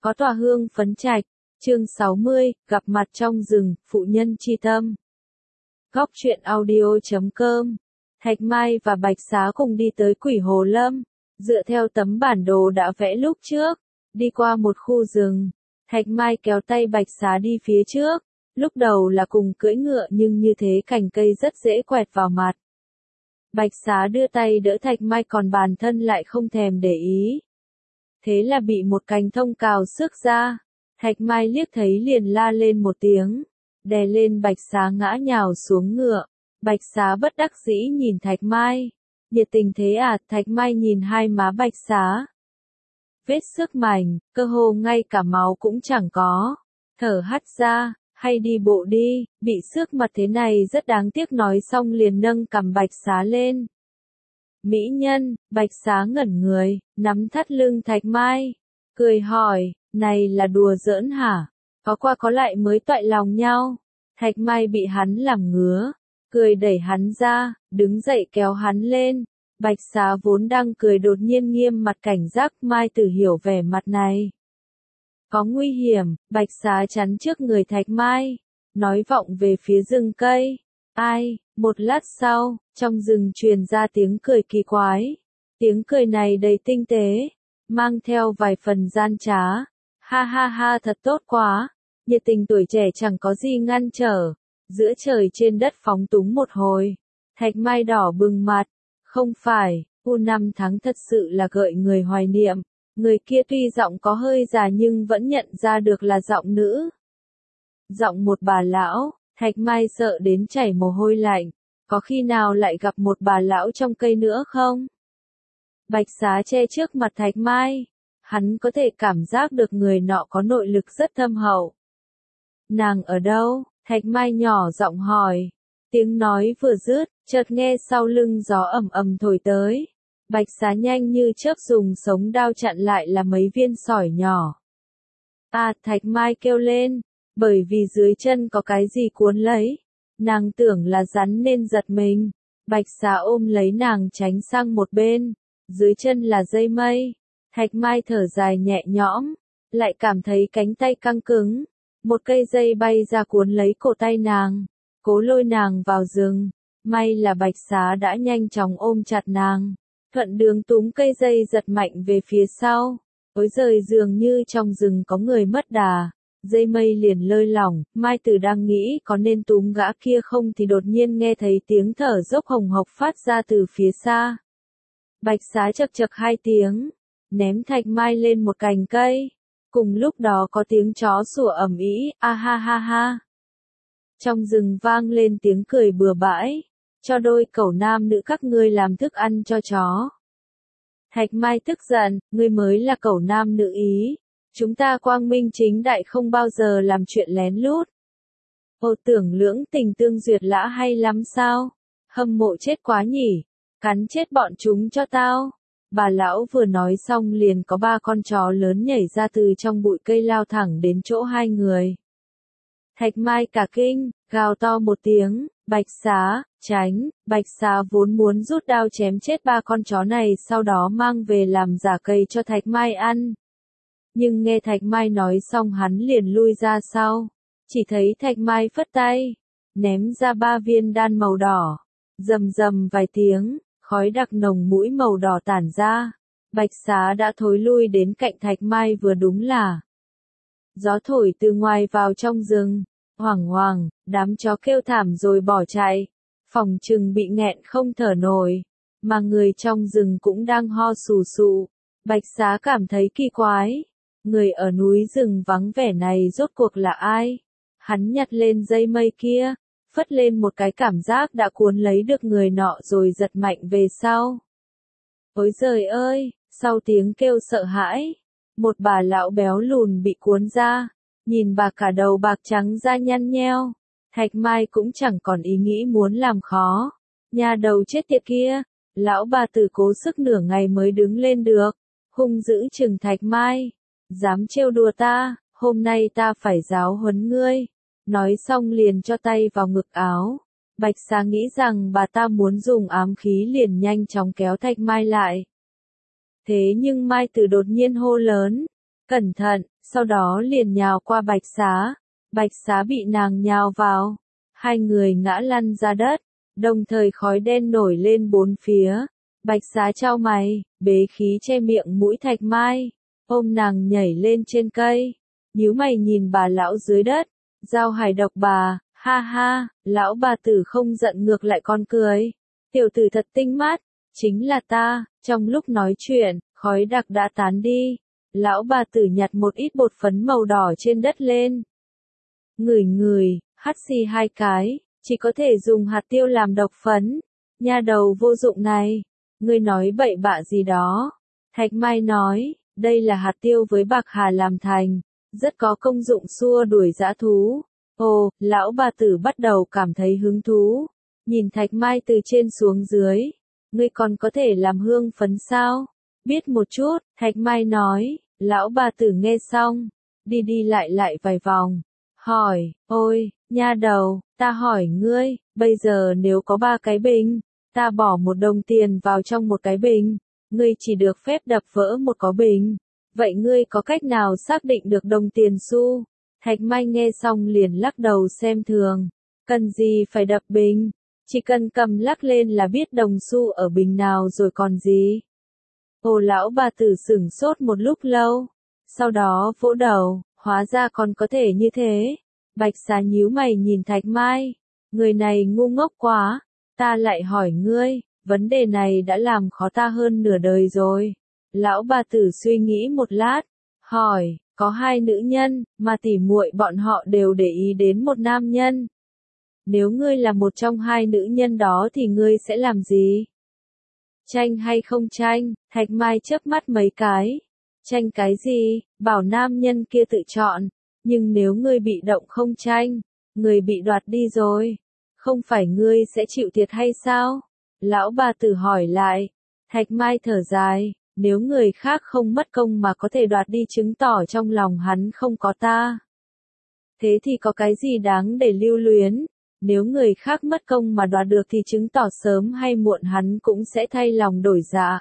Có tòa hương phấn trạch, chương 60, gặp mặt trong rừng, phụ nhân chi tâm. Góc truyện audio.com. Thạch Mai và Bạch Xá cùng đi tới Quỷ Hồ Lâm, dựa theo tấm bản đồ đã vẽ lúc trước, đi qua một khu rừng. Thạch Mai kéo tay Bạch Xá đi phía trước, lúc đầu là cùng cưỡi ngựa nhưng như thế cành cây rất dễ quẹt vào mặt. Bạch Xá đưa tay đỡ Thạch Mai còn bản thân lại không thèm để ý. Thế là bị một cành thông cào xước ra. Thạch Mai liếc thấy liền la lên một tiếng, đè lên Bạch Xá ngã nhào xuống ngựa. Bạch Xá bất đắc dĩ nhìn Thạch Mai. Nhiệt tình thế à? Thạch Mai nhìn hai má Bạch Xá. Vết xước mảnh, cơ hồ ngay cả máu cũng chẳng có. Thở hắt ra, hay đi bộ đi, bị xước mặt thế này rất đáng tiếc, nói xong liền nâng cằm Bạch Xá lên. Mỹ nhân, Bạch Xá ngẩn người, nắm thắt lưng Thạch Mai, cười hỏi, này là đùa giỡn hả? Có qua có lại mới toại lòng nhau. Thạch Mai bị hắn làm ngứa, cười đẩy hắn ra, đứng dậy kéo hắn lên. Bạch Xá vốn đang cười đột nhiên nghiêm mặt cảnh giác. Mai Tử hiểu vẻ mặt này có nguy hiểm, Bạch Xá chắn trước người Thạch Mai, nói vọng về phía rừng cây. Ai? Một lát sau, trong rừng truyền ra tiếng cười kỳ quái. Tiếng cười này đầy tinh tế, mang theo vài phần gian trá. Ha ha ha, thật tốt quá. Nhiệt tình tuổi trẻ chẳng có gì ngăn trở. Giữa trời trên đất phóng túng một hồi. Thạch Mai đỏ bừng mặt. Không phải, năm tháng thật sự là gợi người hoài niệm. Người kia tuy giọng có hơi già nhưng vẫn nhận ra được là giọng nữ. Giọng một bà lão. Thạch Mai sợ đến chảy mồ hôi lạnh. Có khi nào lại gặp một bà lão trong cây nữa không? Bạch Xá che trước mặt Thạch Mai. Hắn có thể cảm giác được người nọ có nội lực rất thâm hậu. Nàng ở đâu? Thạch Mai nhỏ giọng hỏi. Tiếng nói vừa dứt, chợt nghe sau lưng gió ầm ầm thổi tới. Bạch Xá nhanh như chớp dùng sống đao chặn lại là mấy viên sỏi nhỏ. À, Thạch Mai kêu lên, bởi vì dưới chân có cái gì cuốn lấy. Nàng tưởng là rắn nên giật mình. Bạch Xá ôm lấy nàng tránh sang một bên. Dưới chân là dây mây. Thạch Mai thở dài nhẹ nhõm, lại cảm thấy cánh tay căng cứng. Một cây dây bay ra cuốn lấy cổ tay nàng, cố lôi nàng vào rừng. May là Bạch Xá đã nhanh chóng ôm chặt nàng, thuận đường túm cây dây giật mạnh về phía sau. Ối giời, dường như trong rừng có người mất đà, dây mây liền lơi lỏng. Mai Tử đang nghĩ có nên túm gã kia không thì đột nhiên nghe thấy tiếng thở dốc hồng hộc phát ra từ phía xa. Bạch Xá chậc chậc hai tiếng, ném Thạch Mai lên một cành cây. Cùng lúc đó có tiếng chó sủa ầm ĩ, a ha ha ha. Trong rừng vang lên tiếng cười bừa bãi, cho đôi cẩu nam nữ các ngươi làm thức ăn cho chó. Thạch Mai tức giận, ngươi mới là cẩu nam nữ ý, chúng ta quang minh chính đại không bao giờ làm chuyện lén lút. Ô, tưởng lưỡng tình tương duyệt lã hay lắm sao? Hâm mộ chết quá nhỉ, cắn chết bọn chúng cho tao. Bà lão vừa nói xong liền có ba con chó lớn nhảy ra từ trong bụi cây lao thẳng đến chỗ hai người. Thạch Mai cả kinh, gào to một tiếng, Bạch Xá, tránh. Bạch Xá vốn muốn rút đao chém chết ba con chó này sau đó mang về làm giả cây cho Thạch Mai ăn. Nhưng nghe Thạch Mai nói xong hắn liền lui ra sau. Chỉ thấy Thạch Mai phất tay, ném ra ba viên đan màu đỏ. Rầm rầm vài tiếng. Khói đặc nồng mũi màu đỏ tản ra. Bạch Xá đã thối lui đến cạnh Thạch Mai vừa đúng là. Gió thổi từ ngoài vào trong rừng. Hoảng hoảng, đám chó kêu thảm rồi bỏ chạy. Phòng chừng bị nghẹn không thở nổi. Mà người trong rừng cũng đang ho sù sụ. Bạch Xá cảm thấy kỳ quái. Người ở núi rừng vắng vẻ này rốt cuộc là ai? Hắn nhặt lên dây mây kia. Phất lên một cái cảm giác đã cuốn lấy được người nọ rồi giật mạnh về sau. Ôi giời ơi, sau tiếng kêu sợ hãi, một bà lão béo lùn bị cuốn ra, nhìn bà cả đầu bạc trắng da nhăn nheo. Thạch Mai cũng chẳng còn ý nghĩ muốn làm khó. Nhà đầu chết tiệt kia, lão bà tử cố sức nửa ngày mới đứng lên được, hung dữ chừng Thạch Mai. Dám trêu đùa ta, hôm nay ta phải giáo huấn ngươi. Nói xong liền cho tay vào ngực áo. Bạch Xá nghĩ rằng bà ta muốn dùng ám khí liền nhanh chóng kéo Thạch Mai lại. Thế nhưng Mai Tử đột nhiên hô lớn. Cẩn thận, sau đó liền nhào qua Bạch Xá bị nàng nhào vào, hai người ngã lăn ra đất, đồng thời khói đen nổi lên bốn phía. Bạch Xá chau mày, bế khí che miệng mũi Thạch Mai, ôm nàng nhảy lên trên cây, nhíu mày nhìn bà lão dưới đất, Giao Hải độc bà, ha ha, lão bà tử không giận ngược lại còn cười, tiểu tử thật tinh mắt, chính là ta. Trong lúc nói chuyện, khói đặc đã tán đi, lão bà tử nhặt một ít bột phấn màu đỏ trên đất lên. Ngửi, hắt xì hai cái, chỉ có thể dùng hạt tiêu làm độc phấn. Nha đầu vô dụng này, ngươi nói bậy bạ gì đó. Thạch Mai nói, đây là hạt tiêu với bạc hà làm thành, rất có công dụng xua đuổi dã thú. Ồ, lão bà tử bắt đầu cảm thấy hứng thú, nhìn Thạch Mai từ trên xuống dưới. Ngươi còn có thể làm hương phấn sao? Biết một chút, Thạch Mai nói. Lão bà tử nghe xong, đi đi lại vài vòng, hỏi, ôi, nha đầu, ta hỏi ngươi, bây giờ nếu có 3 cái bình, ta bỏ 1 đồng tiền vào trong một cái bình, ngươi chỉ được phép đập vỡ một có bình, vậy ngươi có cách nào xác định được đồng tiền xu? Thạch Mai nghe xong liền lắc đầu xem thường, cần gì phải đập bình, chỉ cần cầm lắc lên là biết đồng xu ở bình nào rồi còn gì. Ồ, lão bà tử sửng sốt một lúc lâu, sau đó vỗ đầu, hóa ra còn có thể như thế. Bạch Xá nhíu mày nhìn Thạch Mai, người này ngu ngốc quá, ta lại hỏi ngươi, vấn đề này đã làm khó ta hơn nửa đời rồi. Lão bà tử suy nghĩ một lát, hỏi, có 2 nữ nhân, mà tỉ muội bọn họ đều để ý đến một nam nhân. Nếu ngươi là một trong 2 nữ nhân đó thì ngươi sẽ làm gì? Tranh hay không tranh? Thạch Mai chớp mắt mấy cái. Tranh cái gì? Bảo nam nhân kia tự chọn. Nhưng nếu ngươi bị động không tranh, người bị đoạt đi rồi, không phải ngươi sẽ chịu thiệt hay sao? Lão bà tử hỏi lại. Thạch Mai thở dài, nếu người khác không mất công mà có thể đoạt đi chứng tỏ trong lòng hắn không có ta. Thế thì có cái gì đáng để lưu luyến? Nếu người khác mất công mà đoạt được thì chứng tỏ sớm hay muộn hắn cũng sẽ thay lòng đổi dạ.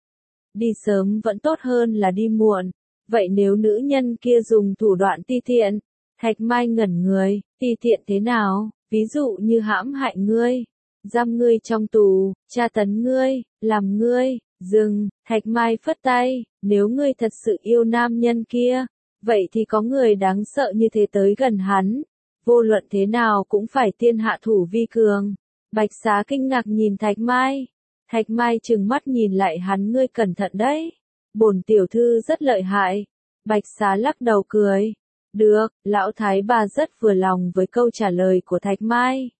Đi sớm vẫn tốt hơn là đi muộn. Vậy nếu nữ nhân kia dùng thủ đoạn ti tiện, Thạch Mai ngẩn người, ti tiện thế nào? Ví dụ như hãm hại ngươi, giam ngươi trong tù, tra tấn ngươi, làm ngươi, dừng. Thạch Mai phất tay, nếu ngươi thật sự yêu nam nhân kia, vậy thì có người đáng sợ như thế tới gần hắn. Vô luận thế nào cũng phải tiên hạ thủ vi cường. Bạch Xá kinh ngạc nhìn Thạch Mai. Thạch Mai trừng mắt nhìn lại hắn, ngươi cẩn thận đấy. Bổn tiểu thư rất lợi hại. Bạch Xá lắc đầu cười. Được, lão thái bà rất vừa lòng với câu trả lời của Thạch Mai.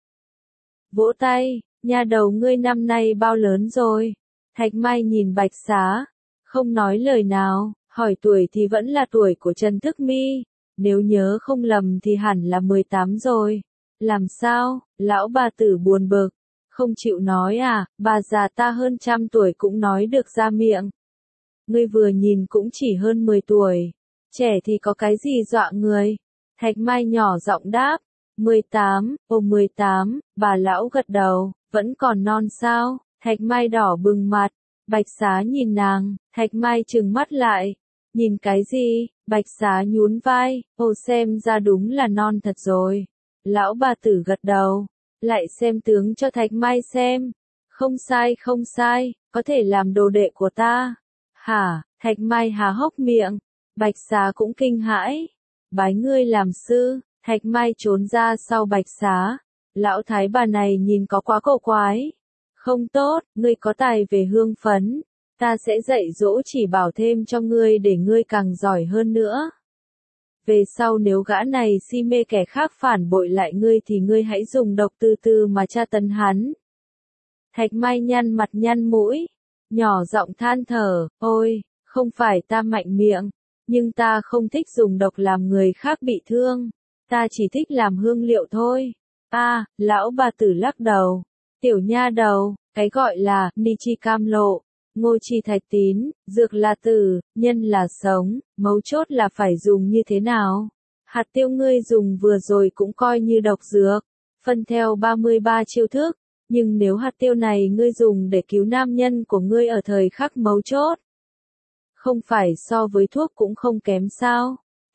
Vỗ tay, nha đầu ngươi năm nay bao lớn rồi? Thạch Mai nhìn Bạch Xá, không nói lời nào, hỏi tuổi thì vẫn là tuổi của Trần Thức Mi. Nếu nhớ không lầm thì hẳn là 18 rồi. Làm sao? Lão bà tử buồn bực. Không chịu nói à, bà già ta hơn 100 tuổi cũng nói được ra miệng. Ngươi vừa nhìn cũng chỉ hơn 10 tuổi. Trẻ thì có cái gì dọa người? Thạch Mai nhỏ giọng đáp. 18, 18, bà lão gật đầu, vẫn còn non sao? Thạch Mai đỏ bừng mặt. Bạch Xá nhìn nàng, Thạch Mai trừng mắt lại. Nhìn cái gì? Bạch Xá nhún vai, xem ra đúng là non thật rồi. Lão bà tử gật đầu, lại xem tướng cho Thạch Mai xem. Không sai, có thể làm đồ đệ của ta. Hả? Thạch Mai há hốc miệng. Bạch Xá cũng kinh hãi. Bái ngươi làm sư. Thạch Mai trốn ra sau Bạch Xá. Lão thái bà này nhìn có quá cổ quái. Không tốt, ngươi có tài về hương phấn. Ta sẽ dạy dỗ chỉ bảo thêm cho ngươi để ngươi càng giỏi hơn nữa. Về sau nếu gã này si mê kẻ khác phản bội lại ngươi thì ngươi hãy dùng độc từ từ mà tra tấn hắn. Thạch Mai nhăn mặt nhăn mũi, nhỏ giọng than thở, ôi, không phải ta mạnh miệng, nhưng ta không thích dùng độc làm người khác bị thương, ta chỉ thích làm hương liệu thôi. Lão bà tử lắc đầu, tiểu nha đầu, cái gọi là ni chi cam lộ, ngô chi thạch tín, dược là tử, nhân là sống, mấu chốt là phải dùng như thế nào. Hạt tiêu ngươi dùng vừa rồi cũng coi như độc dược, phân theo 33 chiêu thức, nhưng nếu hạt tiêu này ngươi dùng để cứu nam nhân của ngươi ở thời khắc mấu chốt, không phải so với thuốc cũng không kém sao?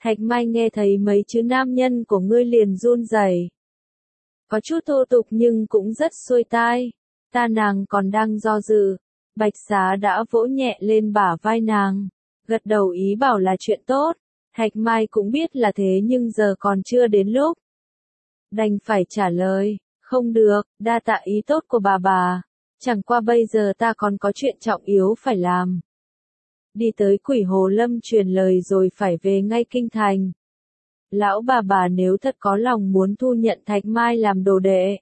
Thạch Mai nghe thấy mấy chữ nam nhân của ngươi liền run rẩy. Có chút thô tục nhưng cũng rất xuôi tai. Ta nàng còn đang do dự. Bạch Xá đã vỗ nhẹ lên bả vai nàng. Gật đầu ý bảo là chuyện tốt. Thạch Mai cũng biết là thế nhưng giờ còn chưa đến lúc. Đành phải trả lời. Không được, đa tạ ý tốt của bà. Chẳng qua bây giờ ta còn có chuyện trọng yếu phải làm. Đi tới Quỷ Hồ Lâm truyền lời rồi phải về ngay kinh thành. Lão bà nếu thật có lòng muốn thu nhận Thạch Mai làm đồ đệ.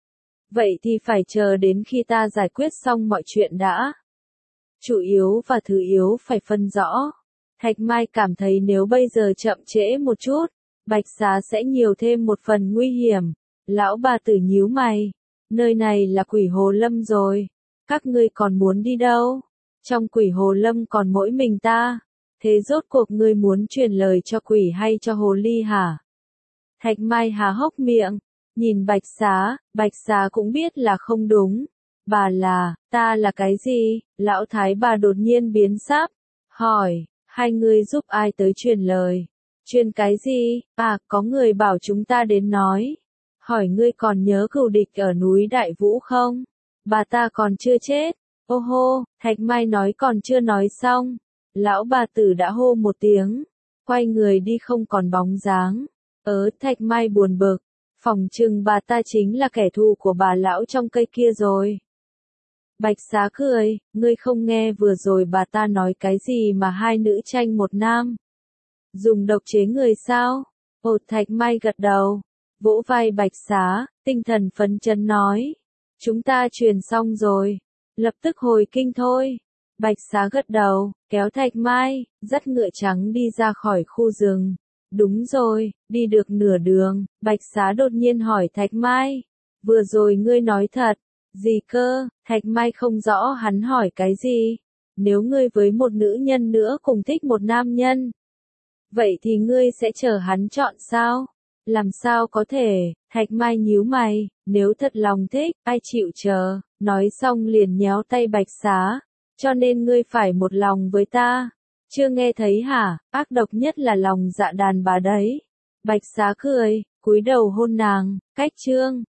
Vậy thì phải chờ đến khi ta giải quyết xong mọi chuyện đã. Chủ yếu và thứ yếu phải phân rõ. Thạch Mai cảm thấy nếu bây giờ chậm trễ một chút, Bạch Xá sẽ nhiều thêm một phần nguy hiểm. Lão bà tử nhíu mày. Nơi này là Quỷ Hồ Lâm rồi. Các ngươi còn muốn đi đâu? Trong Quỷ Hồ Lâm còn mỗi mình ta. Thế rốt cuộc ngươi muốn truyền lời cho quỷ hay cho hồ ly hả? Thạch Mai há hốc miệng. Nhìn Bạch Xá cũng biết là không đúng. Bà là, ta là cái gì? Lão thái bà đột nhiên biến sắc. Hỏi, hai người giúp ai tới truyền lời? Truyền cái gì? À, có người bảo chúng ta đến nói. Hỏi ngươi còn nhớ cừu địch ở núi Đại Vũ không? Bà ta còn chưa chết. Ô hô, Thạch Mai nói còn chưa nói xong. Lão bà tử đã hô một tiếng. Quay người đi không còn bóng dáng. Thạch Mai buồn bực. Phỏng chừng bà ta chính là kẻ thù của bà lão trong cây kia rồi. Bạch Xá cười, ngươi không nghe vừa rồi bà ta nói cái gì mà hai nữ tranh một nam. Dùng độc chế người sao? Thạch Mai gật đầu. Vỗ vai Bạch Xá, tinh thần phấn chấn nói. Chúng ta truyền xong rồi. Lập tức hồi kinh thôi. Bạch Xá gật đầu, kéo Thạch Mai, dắt ngựa trắng đi ra khỏi khu rừng. Đúng rồi, đi được nửa đường, Bạch Xá đột nhiên hỏi Thạch Mai. Vừa rồi ngươi nói thật. Gì cơ? Thạch Mai không rõ hắn hỏi cái gì. Nếu ngươi với một nữ nhân nữa cùng thích một nam nhân. Vậy thì ngươi sẽ chờ hắn chọn sao? Làm sao có thể? Thạch Mai nhíu mày, nếu thật lòng thích, ai chịu chờ? Nói xong liền nhéo tay Bạch Xá. Cho nên ngươi phải một lòng với ta. Chưa nghe thấy hả? Ác độc nhất là lòng dạ đàn bà đấy. Bạch Xá cười, cúi đầu hôn nàng. Cách chương